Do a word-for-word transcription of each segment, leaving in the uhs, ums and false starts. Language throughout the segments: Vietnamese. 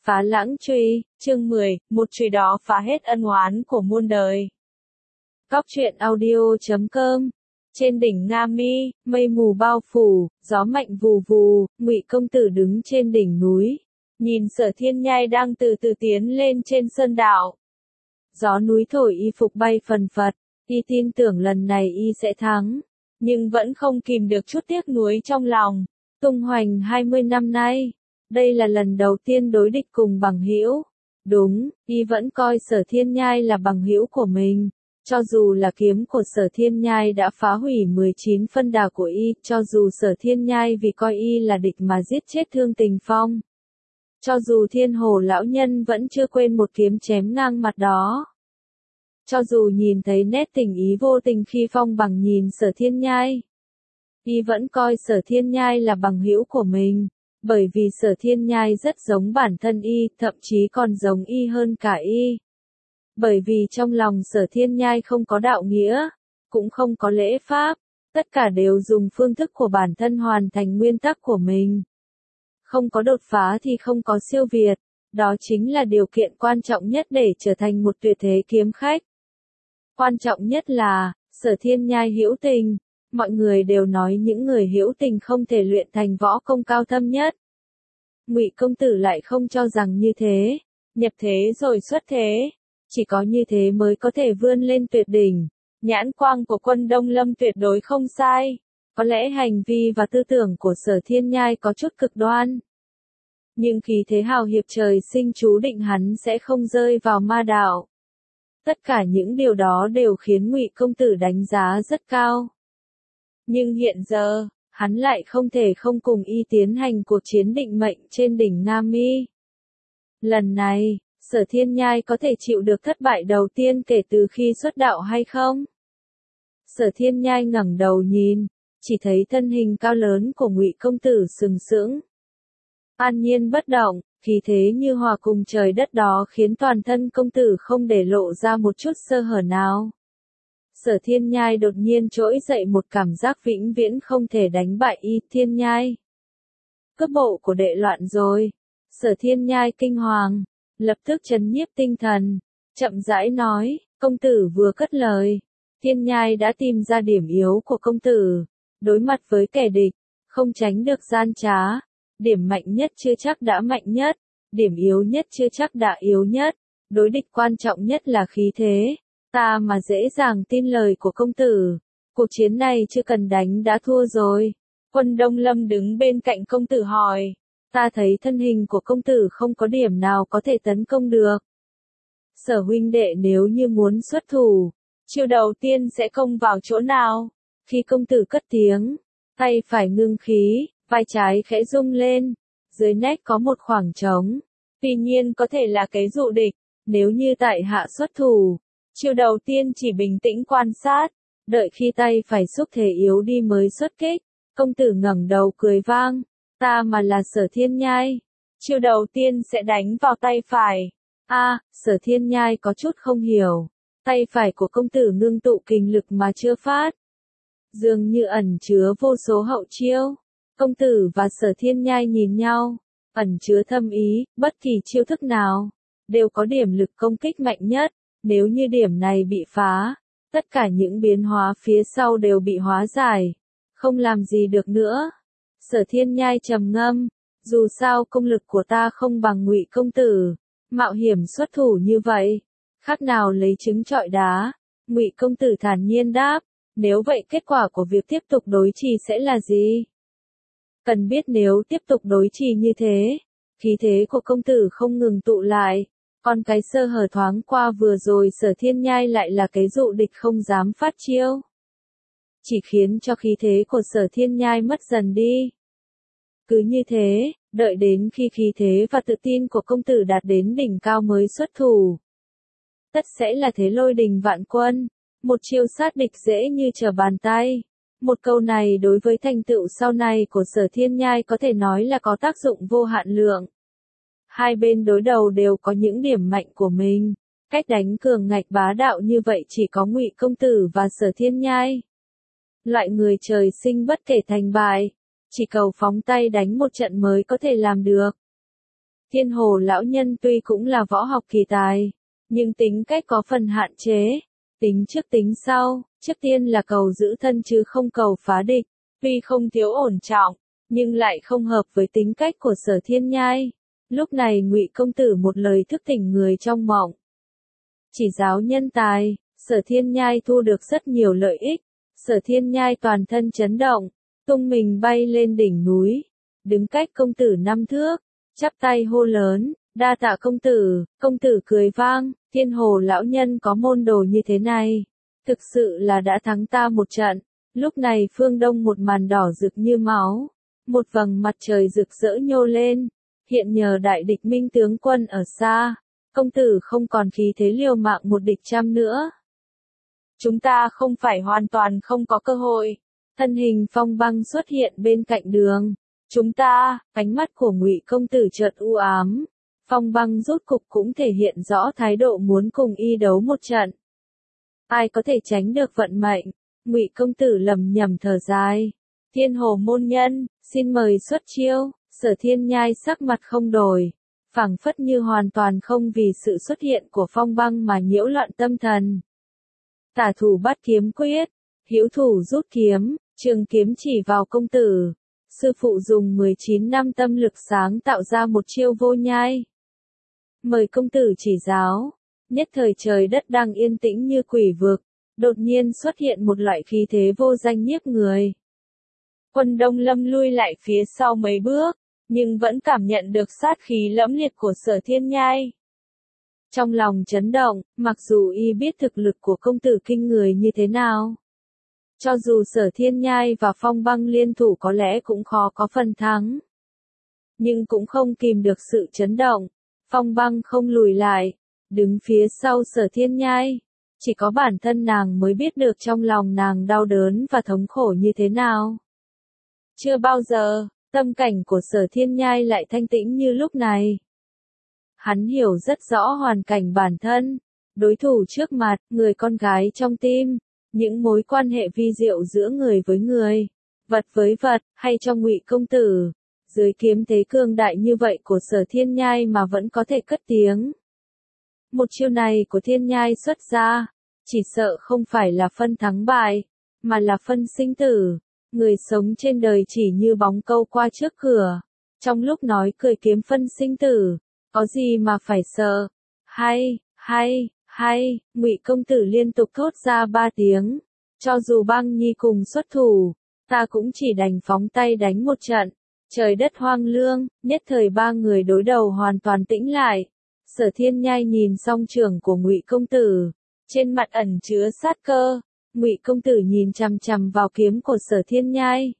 Phá lãng truy, chương mười, một chùy đó phá hết ân oán của muôn đời. Góc truyện audio chấm com. Trên đỉnh Nga Mi, mây mù bao phủ, gió mạnh vù vù, Ngụy công tử đứng trên đỉnh núi, nhìn Sở Thiên Nhai đang từ từ tiến lên trên sơn đạo. Gió núi thổi y phục bay phần phật, y tin tưởng lần này y sẽ thắng, nhưng vẫn không kìm được chút tiếc nuối trong lòng. Tung hoành hai mươi năm nay, đây là lần đầu tiên đối địch cùng bằng hữu. Đúng, y vẫn coi Sở Thiên Nhai là bằng hữu của mình. Cho dù là kiếm của Sở Thiên Nhai đã phá hủy mười chín phân đà của y, cho dù Sở Thiên Nhai vì coi y là địch mà giết chết Thương Tình Phong. Cho dù Thiên Hồ lão nhân vẫn chưa quên một kiếm chém ngang mặt đó. Cho dù nhìn thấy nét tình ý vô tình khi Phong Bằng nhìn Sở Thiên Nhai, y vẫn coi Sở Thiên Nhai là bằng hữu của mình, bởi vì Sở Thiên Nhai rất giống bản thân y, thậm chí còn giống y hơn cả y. Bởi vì trong lòng Sở Thiên Nhai không có đạo nghĩa, cũng không có lễ pháp, tất cả đều dùng phương thức của bản thân hoàn thành nguyên tắc của mình. Không có đột phá thì không có siêu việt, đó chính là điều kiện quan trọng nhất để trở thành một tuyệt thế kiếm khách. Quan trọng nhất là, Sở Thiên Nhai hữu tình, mọi người đều nói những người hữu tình không thể luyện thành võ công cao thâm nhất. Ngụy công tử lại không cho rằng như thế, nhập thế rồi xuất thế. Chỉ có như thế mới có thể vươn lên tuyệt đỉnh. Nhãn quang của Quân Đông Lâm tuyệt đối không sai. Có lẽ hành vi và tư tưởng của Sở Thiên Nhai có chút cực đoan. Nhưng khí thế hào hiệp trời sinh chú định hắn sẽ không rơi vào ma đạo. Tất cả những điều đó đều khiến Ngụy công tử đánh giá rất cao. Nhưng hiện giờ, hắn lại không thể không cùng y tiến hành cuộc chiến định mệnh trên đỉnh Nga Mi. Lần này, Sở Thiên Nhai có thể chịu được thất bại đầu tiên kể từ khi xuất đạo hay không? Sở Thiên Nhai ngẩng đầu nhìn, chỉ thấy thân hình cao lớn của Ngụy công tử sừng sững, an nhiên bất động, khí thế như hòa cùng trời đất đó khiến toàn thân công tử không để lộ ra một chút sơ hở nào. Sở Thiên Nhai đột nhiên trỗi dậy một cảm giác vĩnh viễn không thể đánh bại y. Thiên Nhai, cướp bộ của đệ loạn rồi. Sở Thiên Nhai kinh hoàng, lập tức trấn nhiếp tinh thần, chậm rãi nói, công tử vừa cất lời. Thiên Nhai đã tìm ra điểm yếu của công tử, đối mặt với kẻ địch, không tránh được gian trá, điểm mạnh nhất chưa chắc đã mạnh nhất, điểm yếu nhất chưa chắc đã yếu nhất, đối địch quan trọng nhất là khí thế, ta mà dễ dàng tin lời của công tử, cuộc chiến này chưa cần đánh đã thua rồi. Quân Đông Lâm đứng bên cạnh công tử hỏi. Ta thấy thân hình của công tử không có điểm nào có thể tấn công được. Sở huynh đệ nếu như muốn xuất thủ, chiêu đầu tiên sẽ công vào chỗ nào? Khi công tử cất tiếng, tay phải ngưng khí, vai trái khẽ rung lên, dưới nách có một khoảng trống. Tuy nhiên có thể là cái dụ địch, nếu như tại hạ xuất thủ, chiêu đầu tiên chỉ bình tĩnh quan sát, đợi khi tay phải xúc thể yếu đi mới xuất kích. Công tử ngẩng đầu cười vang. Ta mà là Sở Thiên Nhai, chiêu đầu tiên sẽ đánh vào tay phải. A, à, Sở Thiên Nhai có chút không hiểu, tay phải của công tử ngưng tụ kình lực mà chưa phát, dường như ẩn chứa vô số hậu chiêu. Công tử và Sở Thiên Nhai nhìn nhau, ẩn chứa thâm ý, bất kỳ chiêu thức nào đều có điểm lực công kích mạnh nhất, nếu như điểm này bị phá, tất cả những biến hóa phía sau đều bị hóa giải, không làm gì được nữa. Sở Thiên Nhai trầm ngâm, dù sao công lực của ta không bằng Ngụy công tử, mạo hiểm xuất thủ như vậy, khác nào lấy trứng trọi đá. Ngụy công tử thản nhiên đáp, nếu vậy kết quả của việc tiếp tục đối trì sẽ là gì? Cần biết nếu tiếp tục đối trì như thế, khí thế của công tử không ngừng tụ lại, còn cái sơ hở thoáng qua vừa rồi Sở Thiên Nhai lại là cái dụ địch không dám phát chiêu, chỉ khiến cho khí thế của Sở Thiên Nhai mất dần đi. Cứ như thế, đợi đến khi khí thế và tự tin của công tử đạt đến đỉnh cao mới xuất thủ. Tất sẽ là thế lôi đình vạn quân, một chiêu sát địch dễ như trở bàn tay. Một câu này đối với thành tựu sau này của Sở Thiên Nhai có thể nói là có tác dụng vô hạn lượng. Hai bên đối đầu đều có những điểm mạnh của mình, cách đánh cường ngạch bá đạo như vậy chỉ có Ngụy công tử và Sở Thiên Nhai. Loại người trời sinh bất kể thành bại, chỉ cầu phóng tay đánh một trận mới có thể làm được. Thiên Hồ lão nhân tuy cũng là võ học kỳ tài, nhưng tính cách có phần hạn chế, tính trước tính sau, trước tiên là cầu giữ thân chứ không cầu phá địch, tuy không thiếu ổn trọng, nhưng lại không hợp với tính cách của Sở Thiên Nhai. Lúc này Ngụy công tử một lời thức tỉnh người trong mộng. Chỉ giáo nhân tài, Sở Thiên Nhai thu được rất nhiều lợi ích, Sở Thiên Nhai toàn thân chấn động, tung mình bay lên đỉnh núi, đứng cách công tử năm thước, chắp tay hô lớn, đa tạ công tử. Công tử cười vang, Thiên Hồ lão nhân có môn đồ như thế này, thực sự là đã thắng ta một trận. Lúc này phương đông một màn đỏ rực như máu, một vầng mặt trời rực rỡ nhô lên, hiện nhờ đại địch minh tướng quân ở xa, công tử không còn khí thế liều mạng một địch trăm nữa. Chúng ta không phải hoàn toàn không có cơ hội. Thân hình Phong Băng xuất hiện bên cạnh đường. Chúng ta, ánh mắt của Ngụy công tử chợt u ám. Phong Băng rốt cục cũng thể hiện rõ thái độ muốn cùng y đấu một trận. Ai có thể tránh được vận mệnh? Ngụy công tử lầm nhầm thở dài. Thiên Hồ môn nhân, xin mời xuất chiêu. Sở Thiên Nhai sắc mặt không đổi, phảng phất như hoàn toàn không vì sự xuất hiện của Phong Băng mà nhiễu loạn tâm thần. Tả thủ bắt kiếm quyết, hữu thủ rút kiếm, trường kiếm chỉ vào công tử. Sư phụ dùng mười chín năm tâm lực sáng tạo ra một chiêu vô nhai. Mời công tử chỉ giáo. Nhất thời trời đất đang yên tĩnh như quỷ vực, đột nhiên xuất hiện một loại khí thế vô danh nhiếp người. Quân Đông Lâm lui lại phía sau mấy bước, nhưng vẫn cảm nhận được sát khí lẫm liệt của Sở Thiên Nhai. Trong lòng chấn động, mặc dù y biết thực lực của công tử kinh người như thế nào. Cho dù Sở Thiên Nhai và Phong Băng liên thủ có lẽ cũng khó có phần thắng. Nhưng cũng không kìm được sự chấn động. Phong Băng không lùi lại, đứng phía sau Sở Thiên Nhai. Chỉ có bản thân nàng mới biết được trong lòng nàng đau đớn và thống khổ như thế nào. Chưa bao giờ, tâm cảnh của Sở Thiên Nhai lại thanh tĩnh như lúc này. Hắn hiểu rất rõ hoàn cảnh bản thân, đối thủ trước mặt, người con gái trong tim, những mối quan hệ vi diệu giữa người với người, vật với vật, hay trong Ngụy công tử. Dưới kiếm thế cương đại như vậy của Sở Thiên Nhai mà vẫn có thể cất tiếng. Một chiêu này của Thiên Nhai xuất ra, chỉ sợ không phải là phân thắng bại, mà là phân sinh tử. Người sống trên đời chỉ như bóng câu qua trước cửa. Trong lúc nói cười kiếm phân sinh tử, có gì mà phải sợ? Hay, hay, hay, Ngụy công tử liên tục thốt ra ba tiếng. Cho dù Băng Nhi cùng xuất thủ, ta cũng chỉ đành phóng tay đánh một trận. Trời đất hoang lương, nhất thời ba người đối đầu hoàn toàn tĩnh lại. Sở Thiên Nhai nhìn song trường của Ngụy công tử, trên mặt ẩn chứa sát cơ. Ngụy công tử nhìn chằm chằm vào kiếm của Sở Thiên Nhai.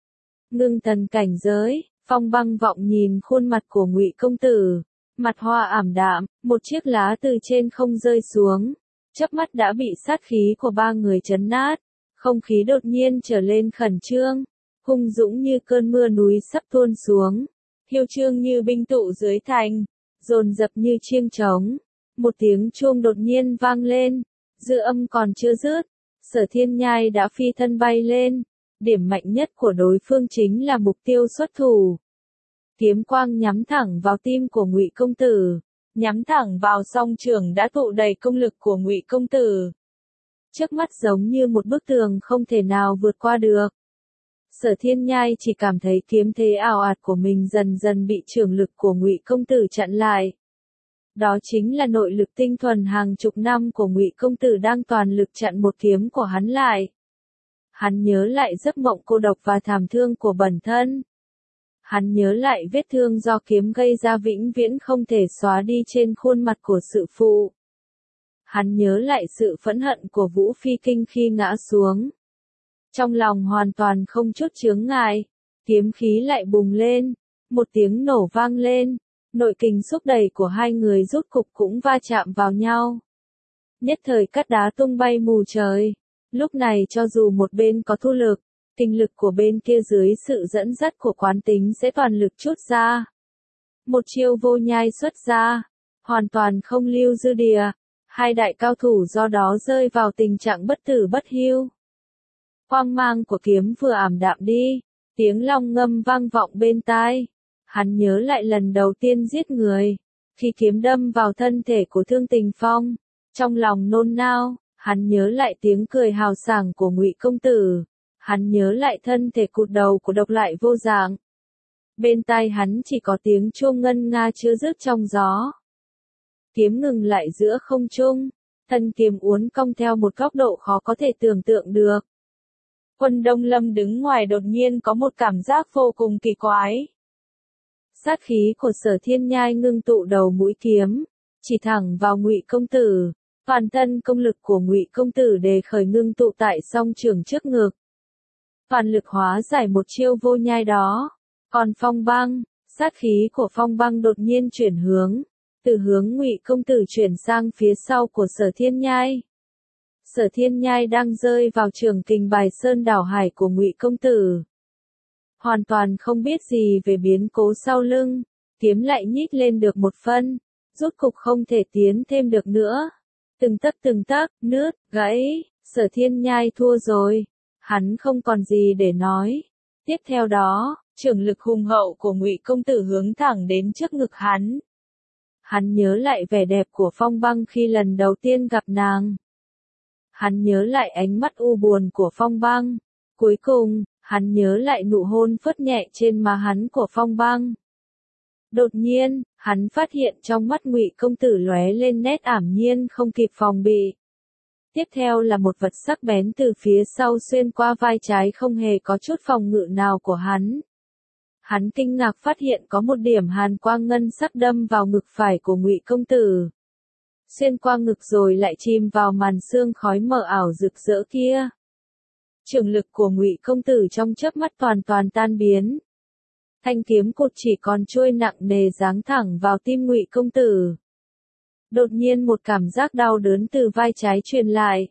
Ngưng thần cảnh giới, Phong Băng vọng nhìn khuôn mặt của Ngụy công tử, mặt hoa ảm đạm, một chiếc lá từ trên không rơi xuống, chớp mắt đã bị sát khí của ba người chấn nát, không khí đột nhiên trở lên khẩn trương, hung dũng như cơn mưa núi sắp tuôn xuống, hiêu trương như binh tụ dưới thành, dồn dập như chiêng trống. Một tiếng chuông đột nhiên vang lên, dư âm còn chưa dứt. Sở Thiên Nhai đã phi thân bay lên, điểm mạnh nhất của đối phương chính là mục tiêu xuất thủ. Kiếm quang nhắm thẳng vào tim của Ngụy công tử, nhắm thẳng vào song trường đã tụ đầy công lực của Ngụy công tử. Trước mắt giống như một bức tường không thể nào vượt qua được. Sở Thiên Nhai chỉ cảm thấy kiếm thế ảo ạt của mình dần dần bị trường lực của Ngụy công tử chặn lại. Đó chính là nội lực tinh thuần hàng chục năm của Ngụy công tử đang toàn lực chặn một kiếm của hắn lại. Hắn nhớ lại giấc mộng cô độc và thảm thương của bản thân. Hắn nhớ lại vết thương do kiếm gây ra vĩnh viễn không thể xóa đi trên khuôn mặt của sự phụ. Hắn nhớ lại sự phẫn hận của Vũ Phi Kinh khi ngã xuống. Trong lòng hoàn toàn không chút chướng ngại, kiếm khí lại bùng lên, một tiếng nổ vang lên. Nội kình xúc đẩy của hai người rốt cục cũng va chạm vào nhau. Nhất thời cát đá tung bay mù trời. Lúc này cho dù một bên có thu lực, kinh lực của bên kia dưới sự dẫn dắt của quán tính sẽ toàn lực trút ra. Một chiêu vô nhai xuất ra, hoàn toàn không lưu dư địa. Hai đại cao thủ do đó rơi vào tình trạng bất tử bất hiu. Quang mang của kiếm vừa ảm đạm đi, tiếng long ngâm vang vọng bên tai. Hắn nhớ lại lần đầu tiên giết người, khi kiếm đâm vào thân thể của Thương Tình Phong, trong lòng nôn nao, hắn nhớ lại tiếng cười hào sảng của Ngụy công tử, hắn nhớ lại thân thể cụt đầu của Độc Lại Vô Dạng. Bên tai hắn chỉ có tiếng chuông ngân nga chưa dứt trong gió. Kiếm ngừng lại giữa không trung, thân kiếm uốn cong theo một góc độ khó có thể tưởng tượng được. Quân Đông Lâm đứng ngoài đột nhiên có một cảm giác vô cùng kỳ quái. Sát khí của Sở Thiên Nhai ngưng tụ đầu mũi kiếm, chỉ thẳng vào Ngụy công tử, toàn thân công lực của Ngụy công tử đề khởi ngưng tụ tại song trường trước ngực. Toàn lực hóa giải một chiêu vô nhai đó. Còn Phong Băng, sát khí của Phong Băng đột nhiên chuyển hướng, từ hướng Ngụy công tử chuyển sang phía sau của Sở Thiên Nhai. Sở Thiên Nhai đang rơi vào trường kình bài sơn đảo hải của Ngụy công tử. Hoàn toàn không biết gì về biến cố sau lưng, kiếm lại nhích lên được một phân, rốt cục không thể tiến thêm được nữa. Từng tấc từng tấc, nứt, gãy, Sở Thiên Nhai thua rồi, hắn không còn gì để nói. Tiếp theo đó, trường lực hùng hậu của Ngụy công tử hướng thẳng đến trước ngực hắn. Hắn nhớ lại vẻ đẹp của Phong Băng khi lần đầu tiên gặp nàng. Hắn nhớ lại ánh mắt u buồn của Phong Băng. Cuối cùng, hắn nhớ lại nụ hôn phớt nhẹ trên má hắn của Phong Băng. Đột nhiên, hắn phát hiện trong mắt Ngụy công tử lóe lên nét ảm nhiên không kịp phòng bị. Tiếp theo là một vật sắc bén từ phía sau xuyên qua vai trái không hề có chút phòng ngự nào của hắn. Hắn kinh ngạc phát hiện có một điểm hàn quang ngân sắc đâm vào ngực phải của Ngụy công tử. Xuyên qua ngực rồi lại chìm vào màn sương khói mờ ảo rực rỡ kia. Trường lực của Ngụy công tử trong chớp mắt toàn toàn tan biến. Thanh kiếm cột chỉ còn trôi nặng nề giáng thẳng vào tim Ngụy công tử. Đột nhiên một cảm giác đau đớn từ vai trái truyền lại.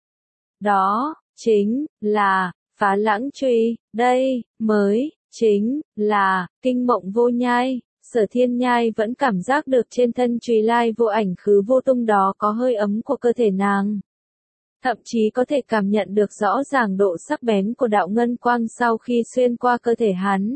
Đó, chính là, Phá Lãng Truy, đây, mới, chính, là, Kinh Mộng Vô Nhai. Sở Thiên Nhai vẫn cảm giác được trên thân Trùy Lai Vô Ảnh Khứ Vô Tung đó có hơi ấm của cơ thể nàng. Thậm chí có thể cảm nhận được rõ ràng độ sắc bén của đạo ngân quang sau khi xuyên qua cơ thể hắn.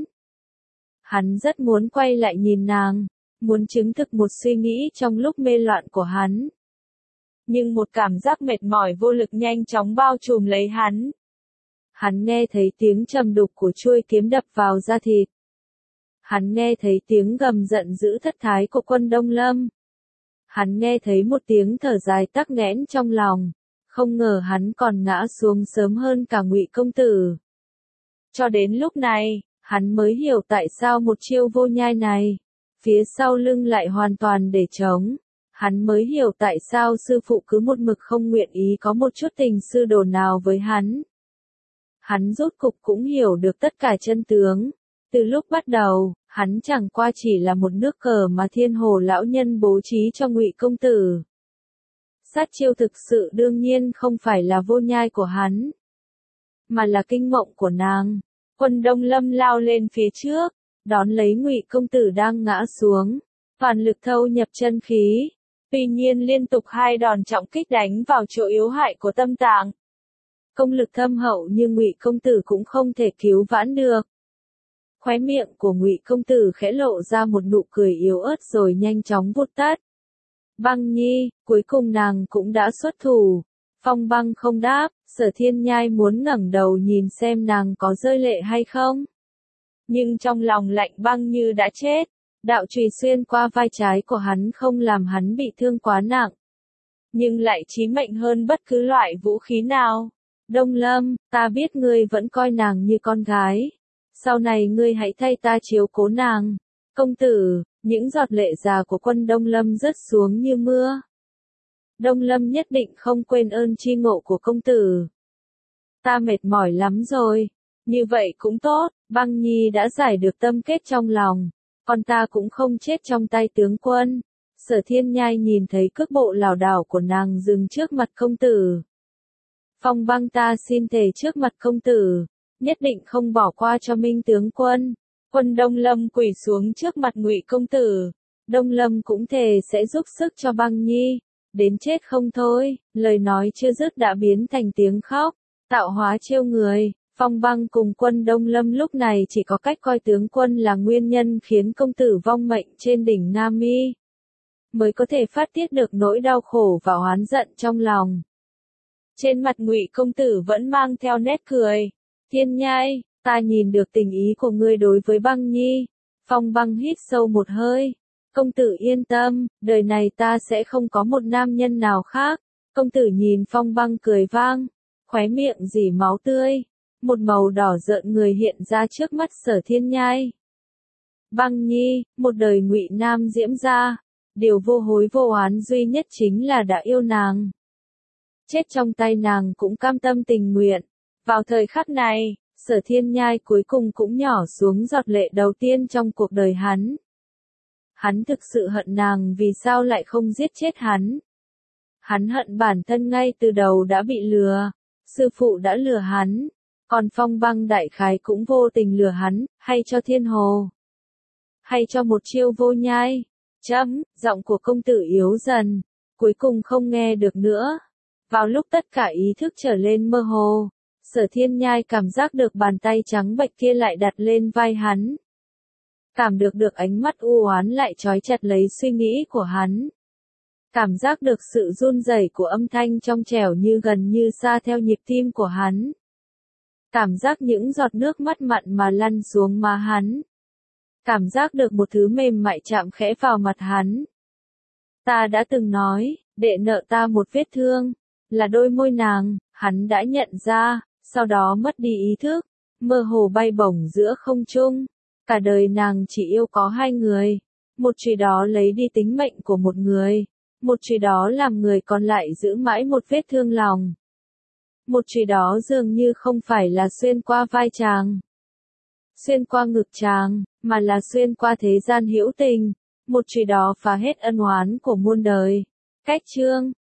Hắn rất muốn quay lại nhìn nàng, muốn chứng thực một suy nghĩ trong lúc mê loạn của hắn. Nhưng một cảm giác mệt mỏi vô lực nhanh chóng bao trùm lấy hắn. Hắn nghe thấy tiếng trầm đục của chuôi kiếm đập vào da thịt. Hắn nghe thấy tiếng gầm giận dữ thất thái của Quân Đông Lâm. Hắn nghe thấy một tiếng thở dài tắc nghẽn trong lòng. Không ngờ hắn còn ngã xuống sớm hơn cả Ngụy công tử. Cho đến lúc này, hắn mới hiểu tại sao một chiêu vô nhai này, phía sau lưng lại hoàn toàn để trống. Hắn mới hiểu tại sao sư phụ cứ một mực không nguyện ý có một chút tình sư đồ nào với hắn. Hắn rốt cục cũng hiểu được tất cả chân tướng. Từ lúc bắt đầu, hắn chẳng qua chỉ là một nước cờ mà Thiên Hồ lão nhân bố trí cho Ngụy công tử. Sát chiêu thực sự đương nhiên không phải là vô nhai của hắn, mà là kinh mộng của nàng. Quân Đông Lâm lao lên phía trước, đón lấy Ngụy công tử đang ngã xuống, toàn lực thâu nhập chân khí. Tuy nhiên liên tục hai đòn trọng kích đánh vào chỗ yếu hại của tâm tạng. Công lực thâm hậu như Ngụy công tử cũng không thể cứu vãn được. Khóe miệng của Ngụy công tử khẽ lộ ra một nụ cười yếu ớt rồi nhanh chóng vụt tắt. Băng Nhi, cuối cùng nàng cũng đã xuất thủ. Phong Băng không đáp, Sở Thiên Nhai muốn ngẩng đầu nhìn xem nàng có rơi lệ hay không. Nhưng trong lòng lạnh băng như đã chết, đạo chùy xuyên qua vai trái của hắn không làm hắn bị thương quá nặng. Nhưng lại chí mệnh hơn bất cứ loại vũ khí nào. Đông Lâm, ta biết ngươi vẫn coi nàng như con gái. Sau này ngươi hãy thay ta chiếu cố nàng. Công tử, những giọt lệ già của Quân Đông Lâm rớt xuống như mưa. Đông Lâm nhất định không quên ơn chi ngộ của công tử. Ta mệt mỏi lắm rồi. Như vậy cũng tốt, Băng Nhi đã giải được tâm kết trong lòng. Còn ta cũng không chết trong tay tướng quân. Sở Thiên Nhai nhìn thấy cước bộ lảo đảo của nàng dừng trước mặt công tử. Phong Băng ta xin thề trước mặt công tử, nhất định không bỏ qua cho Minh tướng quân. Quân Đông Lâm quỳ xuống trước mặt Ngụy công tử. Đông Lâm cũng thề sẽ giúp sức cho Băng Nhi, đến chết không thôi. Lời nói chưa dứt đã biến thành tiếng khóc. Tạo hóa trêu người, Phong Băng cùng Quân Đông Lâm lúc này chỉ có cách coi tướng quân là nguyên nhân khiến công tử vong mệnh trên đỉnh Nam Mi, mới có thể phát tiết được nỗi đau khổ và oán giận trong lòng. Trên mặt Ngụy công tử vẫn mang theo nét cười. Thiên Nhai, ta nhìn được tình ý của ngươi đối với Băng Nhi. Phong Băng hít sâu một hơi. Công tử yên tâm, đời này ta sẽ không có một nam nhân nào khác. Công tử nhìn Phong Băng cười vang, khóe miệng rỉ máu tươi. Một màu đỏ rợn người hiện ra trước mắt Sở Thiên Nhai. Băng Nhi, một đời Ngụy Nam diễm gia, điều vô hối vô oán duy nhất chính là đã yêu nàng. Chết trong tay nàng cũng cam tâm tình nguyện. Vào thời khắc này, Sở Thiên Nhai cuối cùng cũng nhỏ xuống giọt lệ đầu tiên trong cuộc đời hắn. Hắn thực sự hận nàng vì sao lại không giết chết hắn. Hắn hận bản thân ngay từ đầu đã bị lừa. Sư phụ đã lừa hắn. Còn Phong Băng đại khái cũng vô tình lừa hắn, hay cho Thiên Hồ. Hay cho một chiêu vô nhai. Chấm, giọng của công tử yếu dần. Cuối cùng không nghe được nữa. Vào lúc tất cả ý thức trở lên mơ hồ, Sở Thiên Nhai cảm giác được bàn tay trắng bệch kia lại đặt lên vai hắn. Cảm được được ánh mắt u oán lại trói chặt lấy suy nghĩ của hắn. Cảm giác được sự run rẩy của âm thanh trong trẻo như gần như xa theo nhịp tim của hắn. Cảm giác những giọt nước mắt mặn mà lăn xuống má hắn. Cảm giác được một thứ mềm mại chạm khẽ vào mặt hắn. Ta đã từng nói, đệ nợ ta một vết thương, là đôi môi nàng, hắn đã nhận ra, sau đó mất đi ý thức, mơ hồ bay bổng giữa không trung. Cả đời nàng chỉ yêu có hai người, một chùy đó lấy đi tính mệnh của một người, một chùy đó làm người còn lại giữ mãi một vết thương lòng. Một chùy đó dường như không phải là xuyên qua vai chàng, xuyên qua ngực chàng, mà là xuyên qua thế gian hữu tình. Một chùy đó phá hết ân oán của muôn đời. Cách chương